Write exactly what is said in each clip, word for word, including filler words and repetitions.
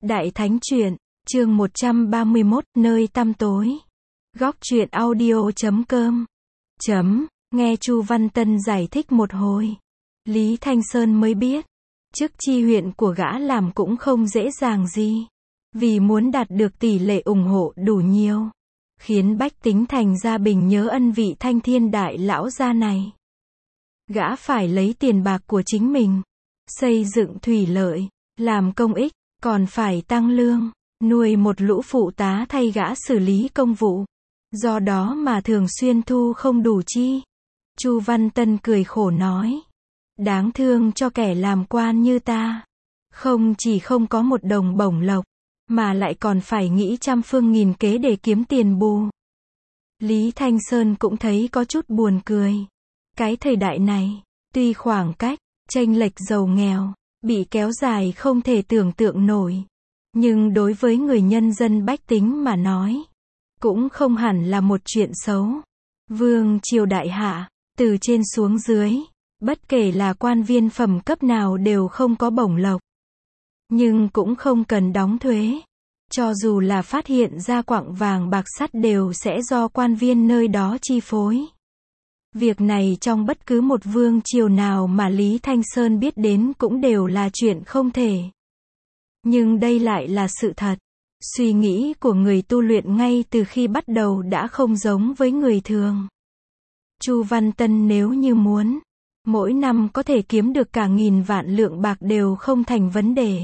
Đại Thánh Truyện, chương một trăm ba mươi mốt, nơi tăm tối. Góc truyện audio chấm com. Chấm, nghe Chu Văn Tân giải thích một hồi. Lý Thanh Sơn mới biết, chức chi huyện của gã làm cũng không dễ dàng gì. Vì muốn đạt được tỷ lệ ủng hộ đủ nhiều, khiến bách tính thành ra bình nhớ ân vị Thanh Thiên đại lão gia này. Gã phải lấy tiền bạc của chính mình, xây dựng thủy lợi, làm công ích, còn phải tăng lương, nuôi một lũ phụ tá thay gã xử lý công vụ. Do đó mà thường xuyên thu không đủ chi. Chu Văn Tân cười khổ nói, đáng thương cho kẻ làm quan như ta. Không chỉ không có một đồng bổng lộc, mà lại còn phải nghĩ trăm phương nghìn kế để kiếm tiền bù. Lý Thanh Sơn cũng thấy có chút buồn cười. Cái thời đại này, tuy khoảng cách, chênh lệch giàu nghèo, bị kéo dài không thể tưởng tượng nổi. Nhưng đối với người nhân dân bách tính mà nói, cũng không hẳn là một chuyện xấu. Vương triều đại hạ, từ trên xuống dưới, bất kể là quan viên phẩm cấp nào đều không có bổng lộc. Nhưng cũng không cần đóng thuế. Cho dù là phát hiện ra quặng vàng bạc sắt đều sẽ do quan viên nơi đó chi phối. Việc này trong bất cứ một vương triều nào mà Lý Thanh Sơn biết đến cũng đều là chuyện không thể. Nhưng đây lại là sự thật. Suy nghĩ của người tu luyện ngay từ khi bắt đầu đã không giống với người thường. Chu Văn Tân nếu như muốn, mỗi năm có thể kiếm được cả nghìn vạn lượng bạc đều không thành vấn đề.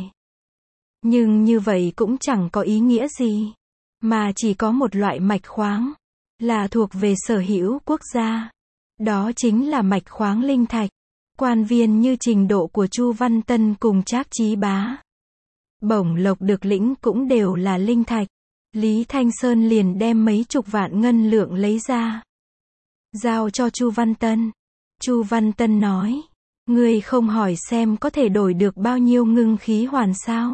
Nhưng như vậy cũng chẳng có ý nghĩa gì. Mà chỉ có một loại mạch khoáng, là thuộc về sở hữu quốc gia. Đó chính là mạch khoáng linh thạch. Quan viên như trình độ của Chu Văn Tân cùng Trác Chí Bá, bổng lộc được lĩnh cũng đều là linh thạch. Lý Thanh Sơn liền đem mấy chục vạn ngân lượng lấy ra, giao cho Chu Văn Tân. Chu Văn Tân nói, ngươi không hỏi xem có thể đổi được bao nhiêu ngưng khí hoàn sao?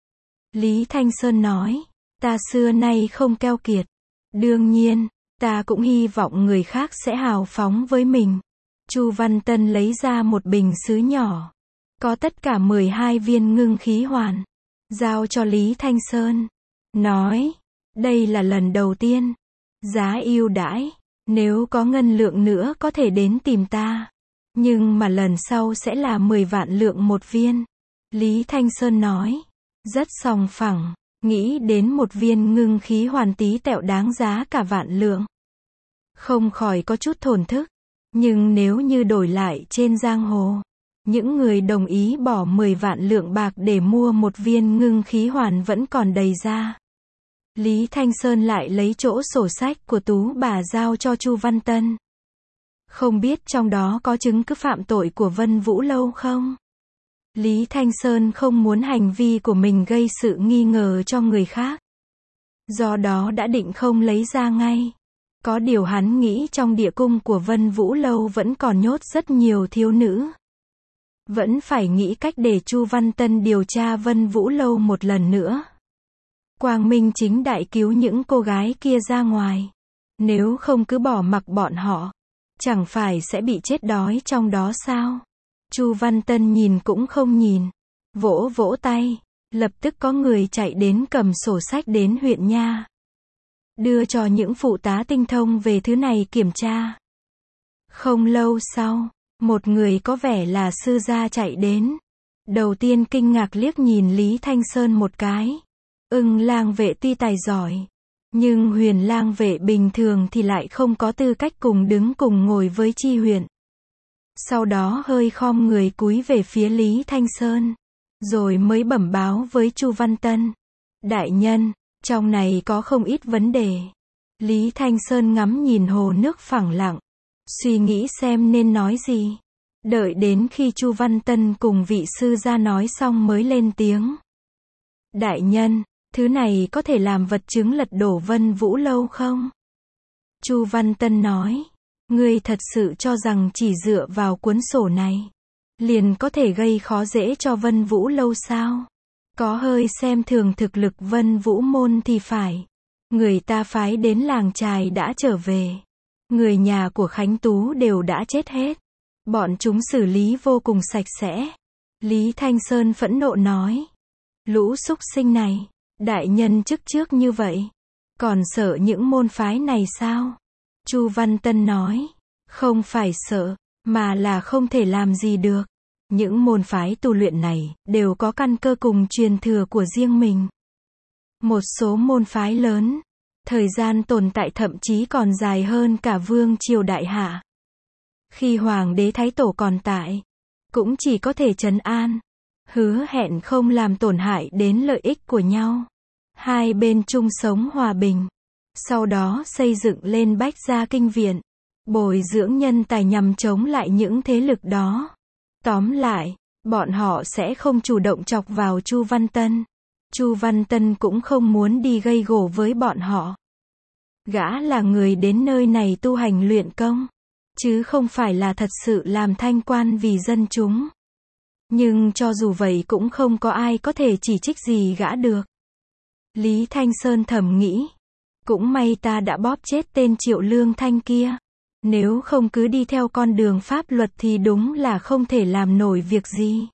Lý Thanh Sơn nói, ta xưa nay không keo kiệt. Đương nhiên, ta cũng hy vọng người khác sẽ hào phóng với mình. Chu Văn Tân lấy ra một bình sứ nhỏ, có tất cả mười hai viên ngưng khí hoàn, giao cho Lý Thanh Sơn. Nói, đây là lần đầu tiên, giá ưu đãi, nếu có ngân lượng nữa có thể đến tìm ta. Nhưng mà lần sau sẽ là mười vạn lượng một viên. Lý Thanh Sơn nói, rất sòng phẳng, nghĩ đến một viên ngưng khí hoàn tí tẹo đáng giá cả vạn lượng. Không khỏi có chút thổn thức. Nhưng nếu như đổi lại trên giang hồ, những người đồng ý bỏ mười vạn lượng bạc để mua một viên ngưng khí hoàn vẫn còn đầy ra. Lý Thanh Sơn lại lấy chỗ sổ sách của Tú bà giao cho Chu Văn Tân. Không biết trong đó có chứng cứ phạm tội của Vân Vũ Lâu không? Lý Thanh Sơn không muốn hành vi của mình gây sự nghi ngờ cho người khác. Do đó đã định không lấy ra ngay. Có điều hắn nghĩ trong địa cung của Vân Vũ Lâu vẫn còn nhốt rất nhiều thiếu nữ. Vẫn phải nghĩ cách để Chu Văn Tân điều tra Vân Vũ Lâu một lần nữa. Quang minh chính đại cứu những cô gái kia ra ngoài. Nếu không cứ bỏ mặc bọn họ, chẳng phải sẽ bị chết đói trong đó sao? Chu Văn Tân nhìn cũng không nhìn, vỗ vỗ tay, lập tức có người chạy đến cầm sổ sách đến huyện nha. Đưa cho những phụ tá tinh thông về thứ này kiểm tra. Không lâu sau, một người có vẻ là sư gia chạy đến. Đầu tiên kinh ngạc liếc nhìn Lý Thanh Sơn một cái. Ưng lang vệ tuy tài giỏi, nhưng Huyền lang vệ bình thường thì lại không có tư cách cùng đứng cùng ngồi với chi huyện. Sau đó hơi khom người cúi về phía Lý Thanh Sơn, rồi mới bẩm báo với Chu Văn Tân. Đại nhân, trong này có không ít vấn đề. Lý Thanh Sơn ngắm nhìn hồ nước phẳng lặng, suy nghĩ xem nên nói gì. Đợi đến khi Chu Văn Tân cùng vị sư gia nói xong mới lên tiếng. Đại nhân, thứ này có thể làm vật chứng lật đổ Vân Vũ Lâu không? Chu Văn Tân nói, ngươi thật sự cho rằng chỉ dựa vào cuốn sổ này, liền có thể gây khó dễ cho Vân Vũ Lâu sao? Có hơi xem thường thực lực Vân Vũ môn thì phải. Người ta phái đến làng trài đã trở về. Người nhà của Khánh Tú đều đã chết hết. Bọn chúng xử lý vô cùng sạch sẽ. Lý Thanh Sơn phẫn nộ nói. Lũ súc sinh này, đại nhân chức trước như vậy, còn sợ những môn phái này sao? Chu Văn Tân nói, không phải sợ, mà là không thể làm gì được. Những môn phái tu luyện này, đều có căn cơ cùng truyền thừa của riêng mình. Một số môn phái lớn, thời gian tồn tại thậm chí còn dài hơn cả vương triều đại hạ. Khi hoàng đế thái tổ còn tại, cũng chỉ có thể trấn an, hứa hẹn không làm tổn hại đến lợi ích của nhau. Hai bên chung sống hòa bình. Sau đó xây dựng lên Bách Gia Kinh Viện, bồi dưỡng nhân tài nhằm chống lại những thế lực đó. Tóm lại, bọn họ sẽ không chủ động chọc vào Chu Văn Tân. Chu Văn Tân cũng không muốn đi gây gổ với bọn họ. Gã là người đến nơi này tu hành luyện công, chứ không phải là thật sự làm thanh quan vì dân chúng. Nhưng cho dù vậy cũng không có ai có thể chỉ trích gì gã được. Lý Thanh Sơn thầm nghĩ, cũng may ta đã bóp chết tên Triệu Lương Thanh kia. Nếu không cứ đi theo con đường pháp luật thì đúng là không thể làm nổi việc gì.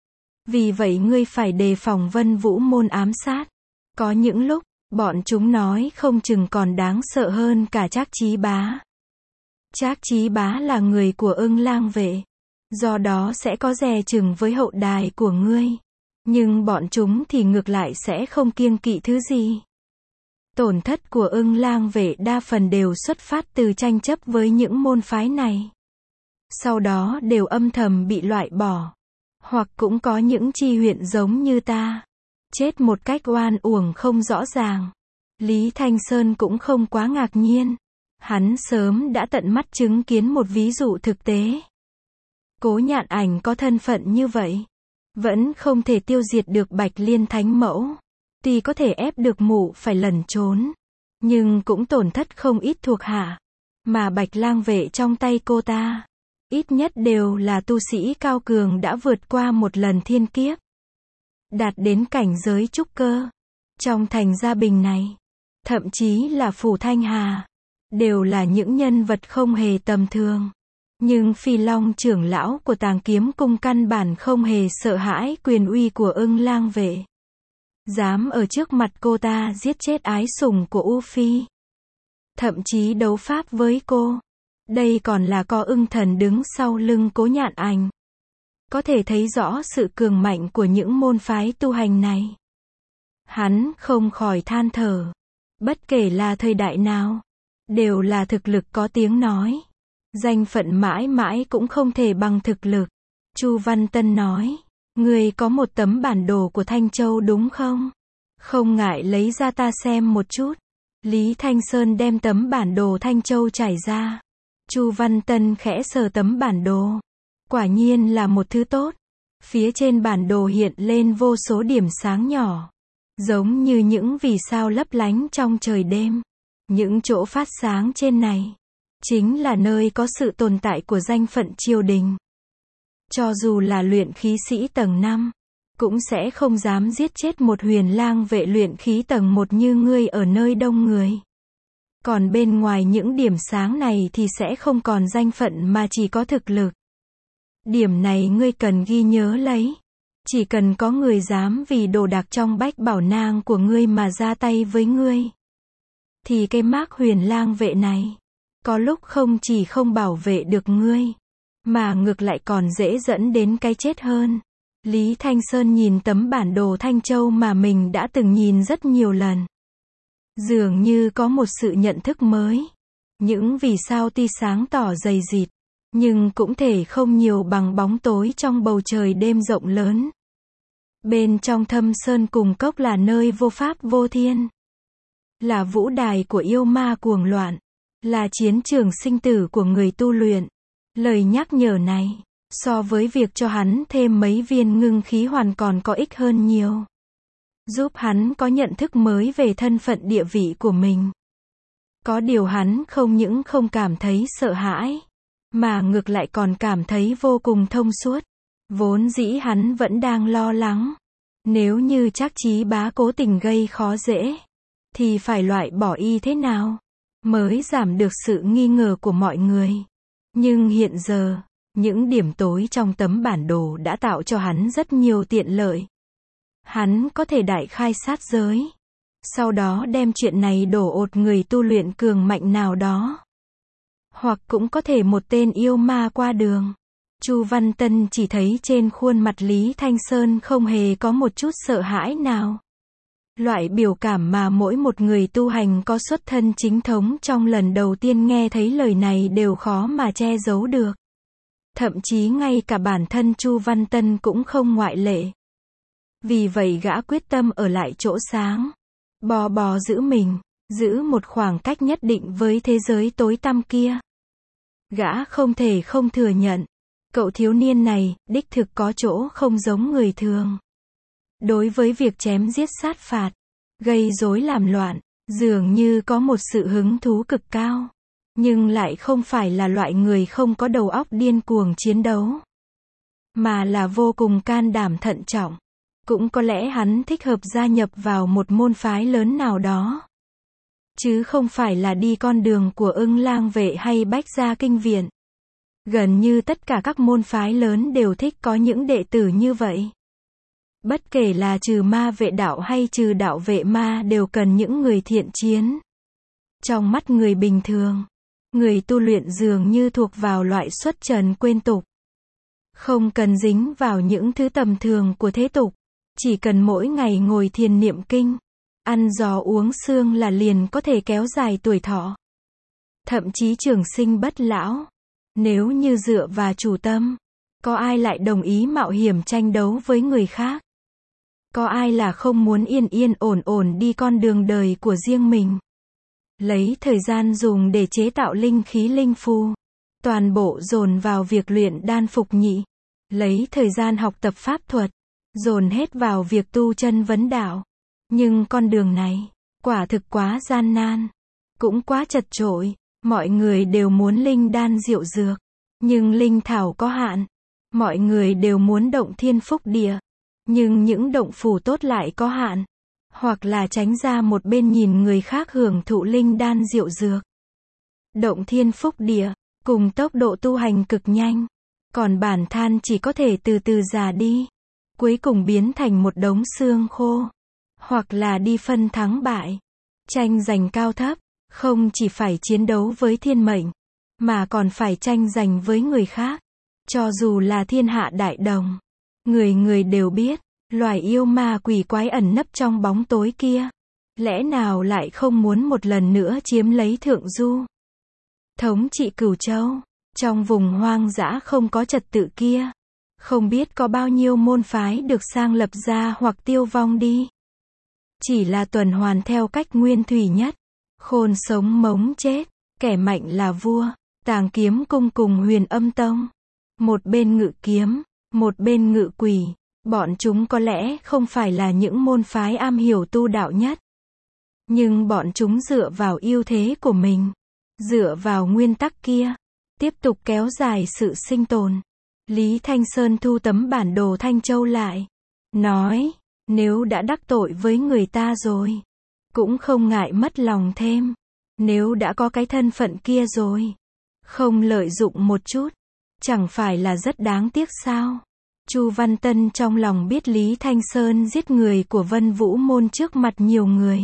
Vì vậy ngươi phải đề phòng Vân Vũ môn ám sát. Có những lúc, bọn chúng nói không chừng còn đáng sợ hơn cả Trác Chí Bá. Trác Chí Bá là người của Ưng Lang vệ, do đó sẽ có dè chừng với hậu đài của ngươi. Nhưng bọn chúng thì ngược lại sẽ không kiêng kỵ thứ gì. Tổn thất của Ưng Lang vệ đa phần đều xuất phát từ tranh chấp với những môn phái này. Sau đó đều âm thầm bị loại bỏ. Hoặc cũng có những chi huyện giống như ta, chết một cách oan uổng không rõ ràng. Lý Thanh Sơn cũng không quá ngạc nhiên. Hắn sớm đã tận mắt chứng kiến một ví dụ thực tế. Cố Nhạn Ảnh có thân phận như vậy, vẫn không thể tiêu diệt được Bạch Liên Thánh Mẫu. Tuy có thể ép được mụ phải lẩn trốn, nhưng cũng tổn thất không ít thuộc hạ. Mà Bạch Lang vệ trong tay cô ta, ít nhất đều là tu sĩ cao cường đã vượt qua một lần thiên kiếp, đạt đến cảnh giới trúc cơ. Trong thành Gia Bình này, thậm chí là Phủ Thanh Hà, đều là những nhân vật không hề tầm thường. Nhưng Phi Long trưởng lão của Tàng Kiếm Cung căn bản không hề sợ hãi quyền uy của Ưng Lang vệ. Dám ở trước mặt cô ta giết chết ái sủng của U Phi. Thậm chí đấu pháp với cô. Đây còn là có Ưng Thần đứng sau lưng Cố Nhạn Ảnh. Có thể thấy rõ sự cường mạnh của những môn phái tu hành này. Hắn không khỏi than thở. Bất kể là thời đại nào, đều là thực lực có tiếng nói. Danh phận mãi mãi cũng không thể bằng thực lực. Chu Văn Tân nói, ngươi có một tấm bản đồ của Thanh Châu đúng không? Không ngại lấy ra ta xem một chút. Lý Thanh Sơn đem tấm bản đồ Thanh Châu trải ra. Chu Văn Tân khẽ sờ tấm bản đồ. Quả nhiên là một thứ tốt. Phía trên bản đồ hiện lên vô số điểm sáng nhỏ, giống như những vì sao lấp lánh trong trời đêm. Những chỗ phát sáng trên này, chính là nơi có sự tồn tại của danh phận triều đình. Cho dù là luyện khí sĩ tầng năm, cũng sẽ không dám giết chết một huyền lang vệ luyện khí tầng một như ngươi ở nơi đông người. Còn bên ngoài những điểm sáng này thì sẽ không còn danh phận mà chỉ có thực lực. Điểm này ngươi cần ghi nhớ lấy. Chỉ cần có người dám vì đồ đạc trong bách bảo nang của ngươi mà ra tay với ngươi, thì cái mác huyền lang vệ này, có lúc không chỉ không bảo vệ được ngươi, mà ngược lại còn dễ dẫn đến cái chết hơn. Lý Thanh Sơn nhìn tấm bản đồ Thanh Châu mà mình đã từng nhìn rất nhiều lần. Dường như có một sự nhận thức mới. Những vì sao tuy sáng tỏ dày dịt, nhưng cũng thể không nhiều bằng bóng tối trong bầu trời đêm rộng lớn. Bên trong thâm sơn cùng cốc là nơi vô pháp vô thiên. Là vũ đài của yêu ma cuồng loạn. Là chiến trường sinh tử của người tu luyện. Lời nhắc nhở này, so với việc cho hắn thêm mấy viên ngưng khí hoàn còn có ích hơn nhiều. Giúp hắn có nhận thức mới về thân phận địa vị của mình. Có điều hắn không những không cảm thấy sợ hãi, mà ngược lại còn cảm thấy vô cùng thông suốt. Vốn dĩ hắn vẫn đang lo lắng. Nếu như Trác Chí Bá cố tình gây khó dễ, thì phải loại bỏ y thế nào, mới giảm được sự nghi ngờ của mọi người. Nhưng hiện giờ, những điểm tối trong tấm bản đồ đã tạo cho hắn rất nhiều tiện lợi. Hắn có thể đại khai sát giới. Sau đó đem chuyện này đổ ột người tu luyện cường mạnh nào đó. Hoặc cũng có thể một tên yêu ma qua đường. Chu Văn Tân chỉ thấy trên khuôn mặt Lý Thanh Sơn không hề có một chút sợ hãi nào. Loại biểu cảm mà mỗi một người tu hành có xuất thân chính thống trong lần đầu tiên nghe thấy lời này đều khó mà che giấu được. Thậm chí ngay cả bản thân Chu Văn Tân cũng không ngoại lệ. Vì vậy gã quyết tâm ở lại chỗ sáng. Bò bò giữ mình, giữ một khoảng cách nhất định với thế giới tối tăm kia. Gã không thể không thừa nhận. Cậu thiếu niên này, đích thực có chỗ không giống người thường. Đối với việc chém giết sát phạt, gây rối làm loạn, dường như có một sự hứng thú cực cao. Nhưng lại không phải là loại người không có đầu óc điên cuồng chiến đấu. Mà là vô cùng can đảm thận trọng. Cũng có lẽ hắn thích hợp gia nhập vào một môn phái lớn nào đó. Chứ không phải là đi con đường của Ưng Lang Vệ hay Bách Gia Kinh Viện. Gần như tất cả các môn phái lớn đều thích có những đệ tử như vậy. Bất kể là trừ ma vệ đạo hay trừ đạo vệ ma đều cần những người thiện chiến. Trong mắt người bình thường, người tu luyện dường như thuộc vào loại xuất trần quên tục. Không cần dính vào những thứ tầm thường của thế tục. Chỉ cần mỗi ngày ngồi thiền niệm kinh, ăn giò uống sương là liền có thể kéo dài tuổi thọ. Thậm chí trường sinh bất lão. Nếu như dựa vào chủ tâm, có ai lại đồng ý mạo hiểm tranh đấu với người khác? Có ai là không muốn yên yên ổn ổn đi con đường đời của riêng mình? Lấy thời gian dùng để chế tạo linh khí linh phù. Toàn bộ dồn vào việc luyện đan phục nhị. Lấy thời gian học tập pháp thuật. Dồn hết vào việc tu chân vấn đạo. Nhưng con đường này, quả thực quá gian nan. Cũng quá chật chội. Mọi người đều muốn linh đan diệu dược. Nhưng linh thảo có hạn. Mọi người đều muốn động thiên phúc địa. Nhưng những động phủ tốt lại có hạn. Hoặc là tránh ra một bên nhìn người khác hưởng thụ linh đan diệu dược. Động thiên phúc địa, cùng tốc độ tu hành cực nhanh. Còn bản than chỉ có thể từ từ già đi. Cuối cùng biến thành một đống xương khô. Hoặc là đi phân thắng bại. Tranh giành cao thấp. Không chỉ phải chiến đấu với thiên mệnh. Mà còn phải tranh giành với người khác. Cho dù là thiên hạ đại đồng. Người người đều biết. Loài yêu ma quỷ quái ẩn nấp trong bóng tối kia. Lẽ nào lại không muốn một lần nữa chiếm lấy Thượng Du. Thống trị Cửu Châu. Trong vùng hoang dã không có trật tự kia. Không biết có bao nhiêu môn phái được sang lập ra hoặc tiêu vong đi. Chỉ là tuần hoàn theo cách nguyên thủy nhất. Khôn sống mống chết. Kẻ mạnh là vua. Tàng kiếm cung cùng Huyền Âm Tông. Một bên ngự kiếm. Một bên ngự quỷ. Bọn chúng có lẽ không phải là những môn phái am hiểu tu đạo nhất. Nhưng bọn chúng dựa vào ưu thế của mình. Dựa vào nguyên tắc kia. Tiếp tục kéo dài sự sinh tồn. Lý Thanh Sơn thu tấm bản đồ Thanh Châu lại. Nói, nếu đã đắc tội với người ta rồi. Cũng không ngại mất lòng thêm. Nếu đã có cái thân phận kia rồi. Không lợi dụng một chút. Chẳng phải là rất đáng tiếc sao? Chu Văn Tân trong lòng biết Lý Thanh Sơn giết người của Vân Vũ Môn trước mặt nhiều người.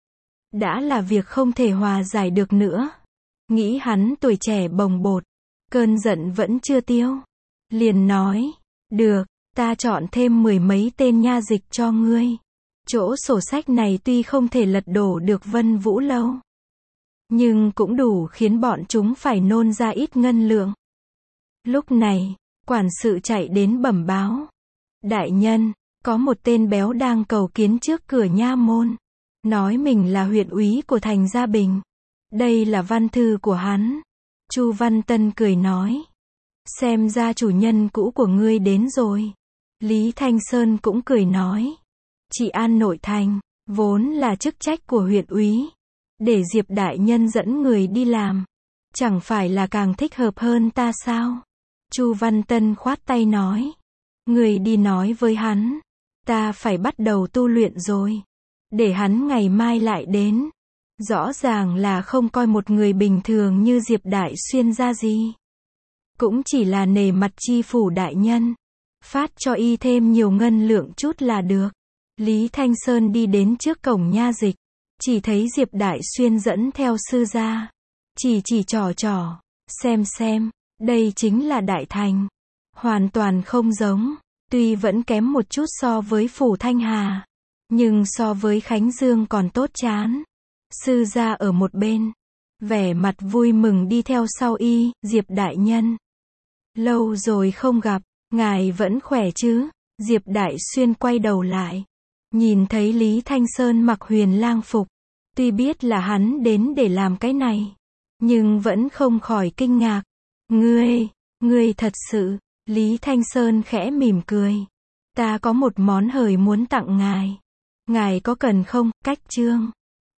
Đã là việc không thể hòa giải được nữa. Nghĩ hắn tuổi trẻ bồng bột. Cơn giận vẫn chưa tiêu. Liền nói, được, ta chọn thêm mười mấy tên nha dịch cho ngươi. Chỗ sổ sách này tuy không thể lật đổ được Vân Vũ Lâu. Nhưng cũng đủ khiến bọn chúng phải nôn ra ít ngân lượng. Lúc này, quản sự chạy đến bẩm báo. Đại nhân, có một tên béo đang cầu kiến trước cửa nha môn. Nói mình là huyện úy của thành Gia Bình. Đây là văn thư của hắn. Chu Văn Tân cười nói. Xem ra chủ nhân cũ của ngươi đến rồi. Lý Thanh Sơn cũng cười nói. Trị an nội thành, vốn là chức trách của huyện úy. Để Diệp đại nhân dẫn người đi làm. Chẳng phải là càng thích hợp hơn ta sao? Chu Văn Tân khoát tay nói. Người đi nói với hắn. Ta phải bắt đầu tu luyện rồi. Để hắn ngày mai lại đến. Rõ ràng là không coi một người bình thường như Diệp Đại Xuyên ra gì. Cũng chỉ là nể mặt chi phủ đại nhân. Phát cho y thêm nhiều ngân lượng chút là được. Lý Thanh Sơn đi đến trước cổng nha dịch, chỉ thấy Diệp Đại Xuyên dẫn theo sư gia. Chỉ chỉ trò trò, xem xem, đây chính là Đại Thành. Hoàn toàn không giống, tuy vẫn kém một chút so với Phủ Thanh Hà, nhưng so với Khánh Dương còn tốt chán. Sư gia ở một bên, vẻ mặt vui mừng đi theo sau y, Diệp đại nhân. Lâu rồi không gặp, ngài vẫn khỏe chứ? Diệp Đại Xuyên quay đầu lại, nhìn thấy Lý Thanh Sơn mặc huyền lang phục, tuy biết là hắn đến để làm cái này, nhưng vẫn không khỏi kinh ngạc. Ngươi, ngươi thật sự, Lý Thanh Sơn khẽ mỉm cười. Ta có một món hời muốn tặng ngài. Ngài có cần không? Cách chương